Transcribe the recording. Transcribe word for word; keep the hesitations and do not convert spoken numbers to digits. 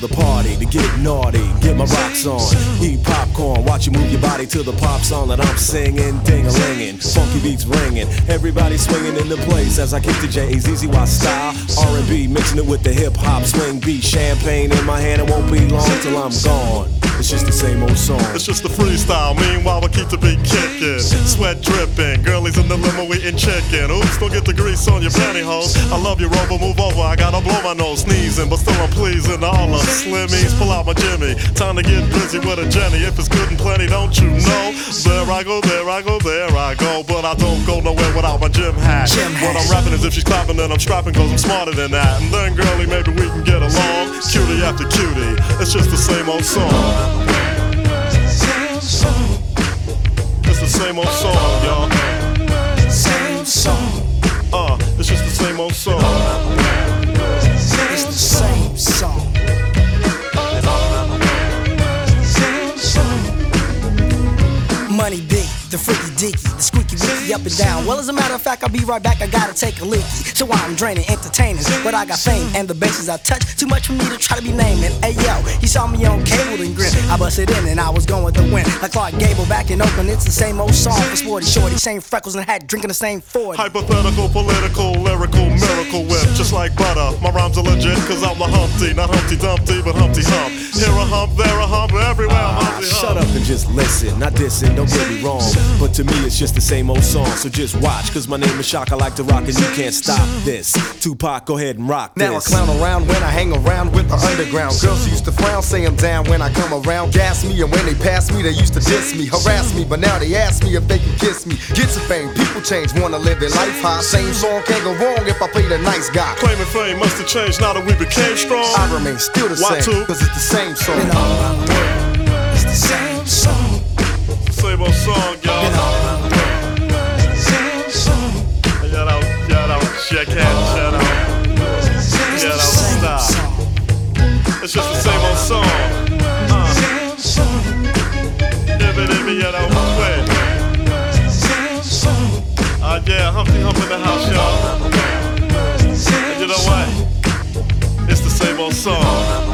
the party to get naughty, get my rocks on, eat popcorn, watch you move your body to the pop song that I'm singing, ding-a-lingin', funky beats ringing, everybody swinging in the place as I kick the J A Z Z Y style, R and B, mixing it with the hip-hop swing beat, champagne in my hand, it won't be long till I'm gone. It's just the same old song. It's just a freestyle, meanwhile we keep the beat kicking. Sweat dripping, girlies in the limo eating chicken. Oops, don't get the grease on your pantyhose. I love you, Rover, move over, I gotta blow my nose. Sneezing, but still I'm pleasing all the slimmies. Pull out my Jimmy, time to get busy with a Jenny. If it's good and plenty, don't you know? There I go, there I go, there I go. But I don't go nowhere without my gym hat. Gym hat. What I'm rapping is if she's clapping, then I'm strapping, cause I'm smarter than that. And then girlie, maybe we can get along. Cutie after cutie, it's just the same old song. It's the same old song, y'all. Same song. Uh, it's just the same old song. It's the same song. Money big, the freaky deaky, the squeaky wicky up and down. Well, as a matter of fact, I'll be right back. I gotta take a leaky. So I'm draining, entertaining, but I got fame and the bases I touch. Too much for me to try to be naming. Hey yo, he saw me on cable and grin. I busted in and I was going with the wind. Like Clark Gable back in Oakland, it's the same old song for Sporty Shorty, same freckles and hat, drinking the same forty. Hypothetical, political, lyrical, miracle whip, just like butter. My rhymes are legit, cause I'm the Humpty, not Humpty Dumpty, but Humpty Hump. Here a hump, there a hump, everywhere I'm Humpty Hump. Shut up and just listen, not dissing, don't get me wrong. But to me it's just the same old song, so just watch. Cause my name is Shock, I like to rock and you can't stop this. Tupac, go ahead and rock this. Now I clown around when I hang around with the underground. Girls used to frown, say I'm down when I come around. Gas me, and when they pass me, they used to diss me, harass me. But now they ask me if they can kiss me. Get some fame, people change, wanna live their life high. Same song can't go wrong if I play the nice guy. Claiming fame must have changed now that we became strong. I remain still the Why same, two? cause it's the same song. Been all around the world, it's the same song. Same old song, y'all. Been all around the world, same song. Shout out, shout out, check hand, shout out. It's Shout the out, same stop. song. It's just the same old song. Uh, Same song. Dibby dibby, you know, quit. Same song. Uh, yeah, Humpty Hump in the house, y'all. And you know what? It's the same old song.